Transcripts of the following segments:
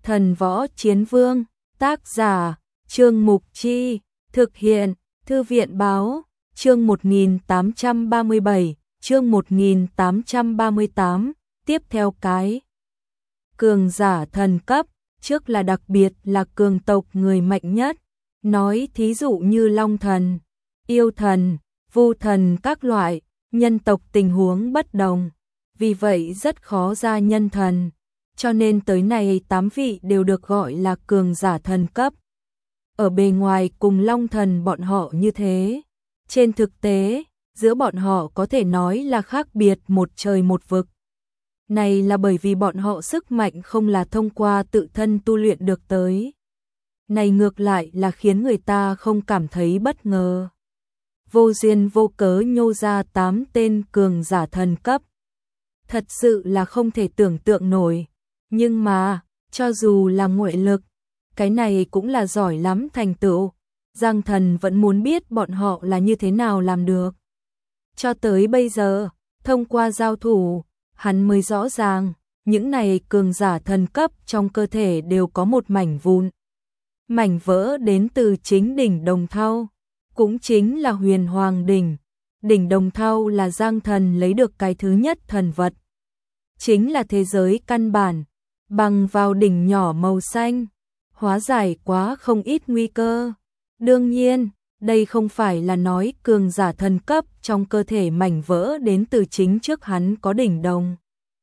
Thần Võ Chiến Vương, tác giả, Trương Mục Chi, thực hiện, Thư viện Báo, chương 1837, chương 1838, tiếp theo cái. Cường giả thần cấp, trước là đặc biệt là cường tộc người mạnh nhất, nói thí dụ như Long Thần, Yêu Thần, Vu Thần các loại, nhân tộc tình huống bất đồng, vì vậy rất khó ra nhân thần, cho nên tới nay 8 vị đều được gọi là cường giả thần cấp. Ở bề ngoài cùng Long Thần bọn họ như thế, trên thực tế, giữa bọn họ có thể nói là khác biệt một trời một vực. Này là bởi vì bọn họ sức mạnh không là thông qua tự thân tu luyện được tới. Này ngược lại là khiến người ta không cảm thấy bất ngờ. Vô duyên vô cớ nhô ra 8 tên cường giả thần cấp. Thật sự là không thể tưởng tượng nổi. Nhưng mà, cho dù là nguội lực, cái này cũng là giỏi lắm thành tựu. Giang Thần vẫn muốn biết bọn họ là như thế nào làm được. Cho tới bây giờ, thông qua giao thủ, hắn mới rõ ràng, những này cường giả thần cấp trong cơ thể đều có một mảnh vụn. Mảnh vỡ đến từ chính đỉnh Đồng Thau, cũng chính là Huyền Hoàng đỉnh. Đỉnh Đồng Thau là Giang Thần lấy được cái thứ nhất thần vật. Chính là thế giới căn bản, bằng vào đỉnh nhỏ màu xanh, hóa giải quá không ít nguy cơ. Đương nhiên, đây không phải là nói cường giả thần cấp trong cơ thể mảnh vỡ đến từ chính trước hắn có đỉnh Đồng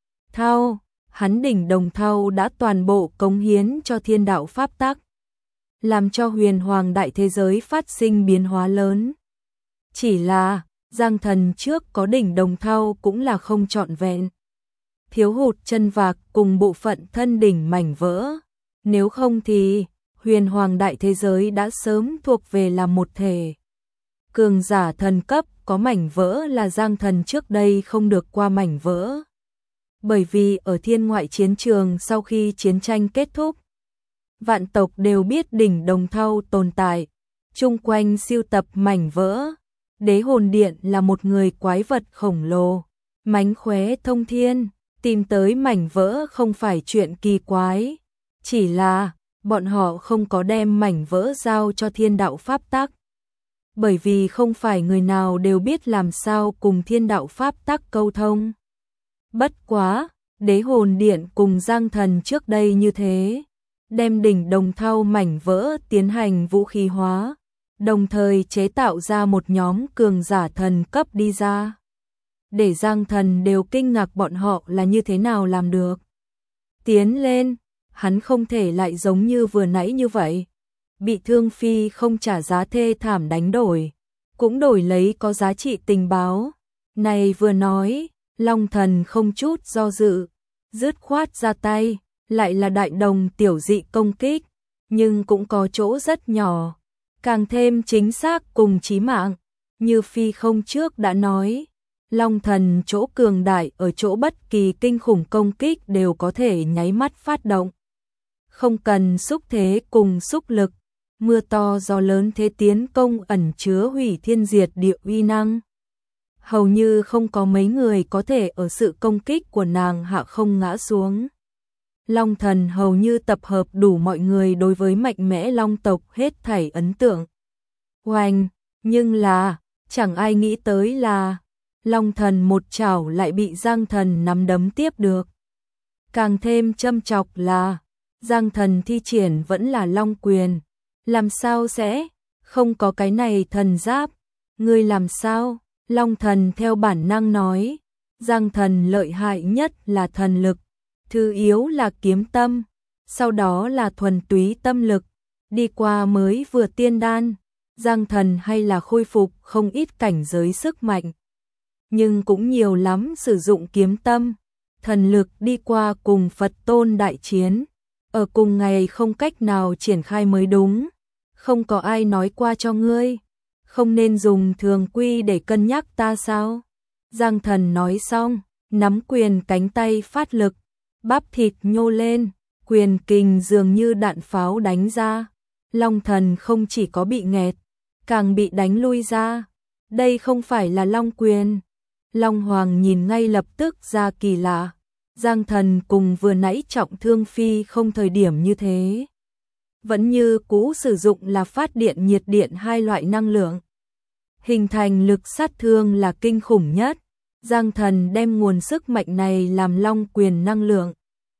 Thau, hắn đỉnh Đồng Thau đã toàn bộ cống hiến cho thiên đạo pháp tắc, làm cho huyền hoàng đại thế giới phát sinh biến hóa lớn. Chỉ là, Giang Thần trước có đỉnh Đồng Thau cũng là không trọn vẹn. Thiếu hụt chân vạc cùng bộ phận thân đỉnh mảnh vỡ, nếu không thì huyền hoàng đại thế giới đã sớm thuộc về là một thể. Cường giả thần cấp có mảnh vỡ là Giang Thần trước đây không được qua mảnh vỡ. Bởi vì ở thiên ngoại chiến trường sau khi chiến tranh kết thúc, vạn tộc đều biết đỉnh Đồng Thau tồn tại, chung quanh siêu tập mảnh vỡ. Đế hồn điện là một người quái vật khổng lồ, mánh khóe thông thiên, tìm tới mảnh vỡ không phải chuyện kỳ quái, chỉ là bọn họ không có đem mảnh vỡ giao cho thiên đạo pháp tắc. Bởi vì không phải người nào đều biết làm sao cùng thiên đạo pháp tắc câu thông. Bất quá, đế hồn điện cùng Giang Thần trước đây như thế, đem đỉnh Đồng Thau mảnh vỡ tiến hành vũ khí hóa, đồng thời chế tạo ra một nhóm cường giả thần cấp đi ra. Để Giang Thần đều kinh ngạc bọn họ là như thế nào làm được. Tiến lên, hắn không thể lại giống như vừa nãy như vậy. Bị thương phi không trả giá thê thảm đánh đổi, cũng đổi lấy có giá trị tình báo. Này vừa nói, Long Thần không chút do dự, dứt khoát ra tay, lại là đại đồng tiểu dị công kích, nhưng cũng có chỗ rất nhỏ, càng thêm chính xác cùng chí mạng. Như phi không trước đã nói, Long Thần chỗ cường đại ở chỗ bất kỳ kinh khủng công kích đều có thể nháy mắt phát động. Không cần xúc thế cùng xúc lực, mưa to gió lớn thế tiến công ẩn chứa hủy thiên diệt địa uy năng. Hầu như không có mấy người có thể ở sự công kích của nàng hạ không ngã xuống. Long Thần hầu như tập hợp đủ mọi người đối với mạnh mẽ long tộc hết thảy ấn tượng. Oanh, nhưng là, chẳng ai nghĩ tới là Long Thần một chảo lại bị Giang Thần nắm đấm tiếp được. Càng thêm châm chọc là Giang Thần thi triển vẫn là Long Quyền. Làm sao sẽ không có cái này thần giáp? Ngươi làm sao? Long Thần theo bản năng nói. Giang Thần lợi hại nhất là thần lực, thứ yếu là kiếm tâm, sau đó là thuần túy tâm lực. Đi qua mới vừa tiên đan, Giang Thần hay là khôi phục không ít cảnh giới sức mạnh. Nhưng cũng nhiều lắm sử dụng kiếm tâm, thần lực đi qua cùng Phật Tôn đại chiến. Ở cùng ngày không cách nào triển khai mới đúng. Không có ai nói qua cho ngươi, không nên dùng thường quy để cân nhắc ta sao? Giang Thần nói xong, nắm quyền cánh tay phát lực, bắp thịt nhô lên, quyền kình dường như đạn pháo đánh ra. Long Thần không chỉ có bị nghẹt, càng bị đánh lui ra. Đây không phải là Long Quyền. Long Hoàng nhìn ngay lập tức ra kỳ lạ. Giang Thần cùng vừa nãy trọng thương phi không thời điểm như thế. Vẫn như cũ sử dụng là phát điện nhiệt điện hai loại năng lượng. Hình thành lực sát thương là kinh khủng nhất. Giang Thần đem nguồn sức mạnh này làm long quyền năng lượng.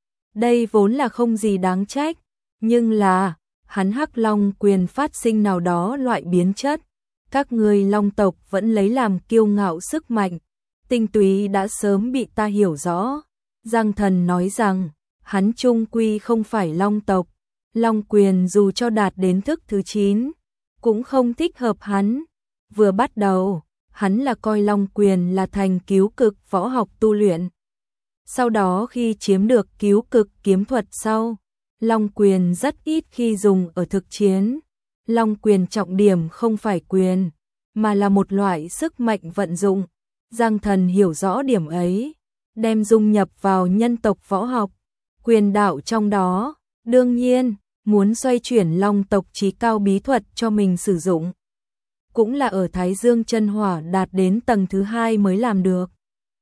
Đây vốn là không gì đáng trách, nhưng là hắn hắc long quyền phát sinh nào đó loại biến chất. Các ngươi long tộc vẫn lấy làm kiêu ngạo sức mạnh, tinh túy đã sớm bị ta hiểu rõ. Giang Thần nói rằng, hắn chung quy không phải long tộc, long quyền dù cho đạt đến thức thứ 9, cũng không thích hợp hắn. Vừa bắt đầu, hắn là coi long quyền là thành cứu cực võ học tu luyện. Sau đó khi chiếm được cứu cực kiếm thuật sau, long quyền rất ít khi dùng ở thực chiến. Long quyền trọng điểm không phải quyền, mà là một loại sức mạnh vận dụng. Giang Thần hiểu rõ điểm ấy, đem dung nhập vào nhân tộc võ học, quyền đạo trong đó, đương nhiên, muốn xoay chuyển long tộc chí cao bí thuật cho mình sử dụng. Cũng là ở Thái Dương chân hỏa đạt đến tầng thứ 2 mới làm được.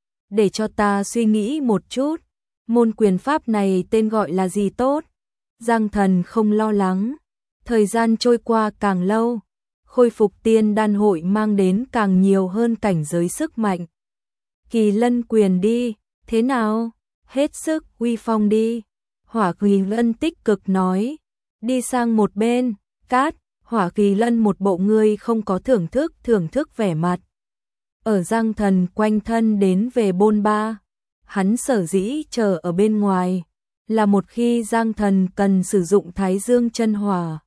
Để cho ta suy nghĩ một chút, môn quyền pháp này tên gọi là gì tốt? Giang Thần không lo lắng, thời gian trôi qua càng lâu, khôi phục tiên đan hội mang đến càng nhiều hơn cảnh giới sức mạnh. Kỳ Lân quyền đi, thế nào? Hết sức uy phong đi. Hỏa Kỳ Lân tích cực nói, đi sang một bên, cát. Hỏa Kỳ Lân một bộ ngươi không có thưởng thức vẻ mặt. Ở Giang Thần quanh thân đến về bôn ba, hắn sở dĩ chờ ở bên ngoài, là một khi Giang Thần cần sử dụng Thái Dương chân hỏa,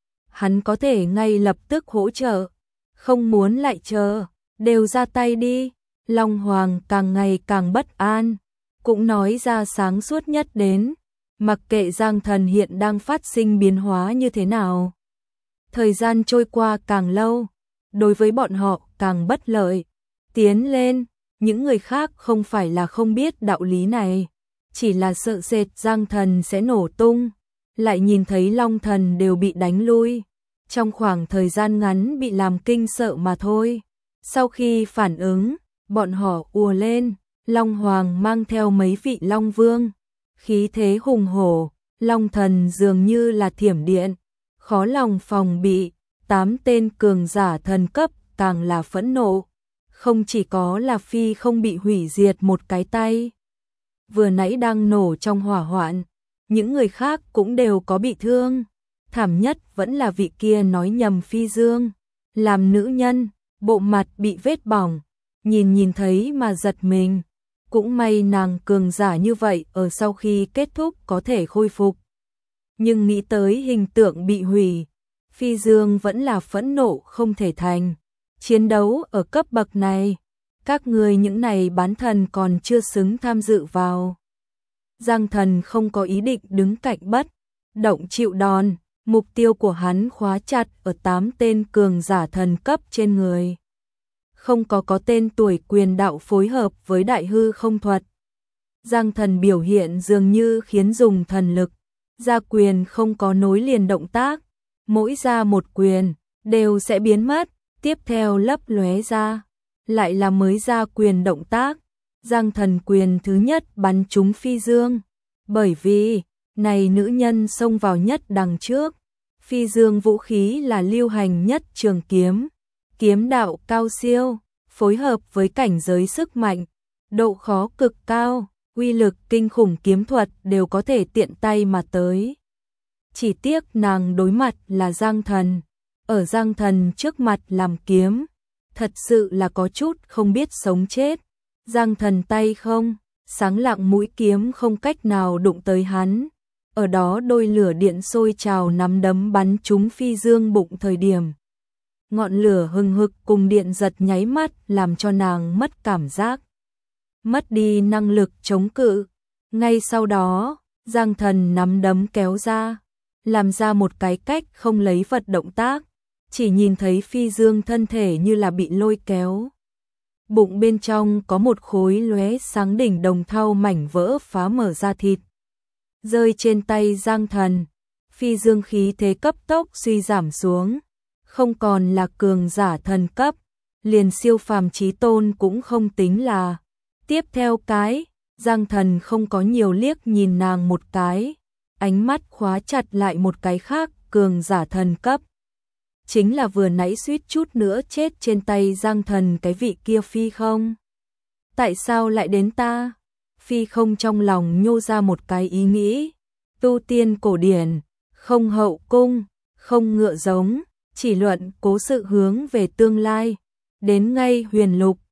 hắn có thể ngay lập tức hỗ trợ, không muốn lại chờ, đều ra tay đi. Long Hoàng càng ngày càng bất an, cũng nói ra sáng suốt nhất đến, mặc kệ Giang Thần hiện đang phát sinh biến hóa như thế nào. Thời gian trôi qua càng lâu, đối với bọn họ càng bất lợi. Tiến lên, những người khác không phải là không biết đạo lý này, chỉ là sợ sệt Giang Thần sẽ nổ tung, lại nhìn thấy Long Thần đều bị đánh lui, trong khoảng thời gian ngắn bị làm kinh sợ mà thôi. Sau khi phản ứng, bọn họ ùa lên, Long Hoàng mang theo mấy vị Long Vương, khí thế hùng hổ, Long Thần dường như là thiểm điện, khó lòng phòng bị. 8 tên cường giả thần cấp càng là phẫn nộ, không chỉ có là phi không bị hủy diệt một cái tay, vừa nãy đang nổ trong hỏa hoạn, những người khác cũng đều có bị thương. Thảm nhất vẫn là vị kia nói nhầm Phi Dương, làm nữ nhân, bộ mặt bị vết bỏng, nhìn thấy mà giật mình. Cũng may nàng cường giả như vậy ở sau khi kết thúc có thể khôi phục, nhưng nghĩ tới hình tượng bị hủy, Phi Dương vẫn là phẫn nộ không thể thành. Chiến đấu ở cấp bậc này, các người những này bán thần còn chưa xứng tham dự vào. Giang Thần không có ý định đứng cạnh bất động chịu đòn, mục tiêu của hắn khóa chặt ở 8 tên cường giả thần cấp trên người. Không có tên tuổi quyền đạo phối hợp với đại hư không thuật. Giang Thần biểu hiện dường như khiến dùng thần lực, ra quyền không có nối liền động tác, mỗi ra một quyền đều sẽ biến mất, tiếp theo lấp lóe ra, lại là mới ra quyền động tác. Giang Thần quyền thứ nhất bắn trúng Phi Dương, bởi vì này nữ nhân xông vào nhất đằng trước. Phi Dương vũ khí là lưu hành nhất trường kiếm, kiếm đạo cao siêu, phối hợp với cảnh giới sức mạnh, độ khó cực cao, uy lực kinh khủng kiếm thuật đều có thể tiện tay mà tới. Chỉ tiếc nàng đối mặt là Giang Thần, ở Giang Thần trước mặt làm kiếm, thật sự là có chút không biết sống chết. Giang Thần tay không, sáng lạng mũi kiếm không cách nào đụng tới hắn. Ở đó đôi lửa điện sôi trào nắm đấm bắn trúng Phi Dương bụng thời điểm. Ngọn lửa hừng hực cùng điện giật nháy mắt làm cho nàng mất cảm giác, mất đi năng lực chống cự. Ngay sau đó, Giang Thần nắm đấm kéo ra, làm ra một cái cách không lấy vật động tác, chỉ nhìn thấy Phi Dương thân thể như là bị lôi kéo. Bụng bên trong có một khối lóe sáng đỉnh đồng thau mảnh vỡ phá mở ra thịt, rơi trên tay Giang Thần. Phi Dương khí thế cấp tốc suy giảm xuống, không còn là cường giả thần cấp, liền siêu phàm chí tôn cũng không tính là. Tiếp theo cái, Giang Thần không có nhiều liếc nhìn nàng một cái, ánh mắt khóa chặt lại một cái khác, cường giả thần cấp. Chính là vừa nãy suýt chút nữa chết trên tay Giang Thần cái vị kia Phi Không. Tại sao lại đến ta? Phi Không trong lòng nhô ra một cái ý nghĩ, tu tiên cổ điển, không hậu cung, không ngựa giống, chỉ luận cố sự hướng về tương lai, đến ngay huyền lục,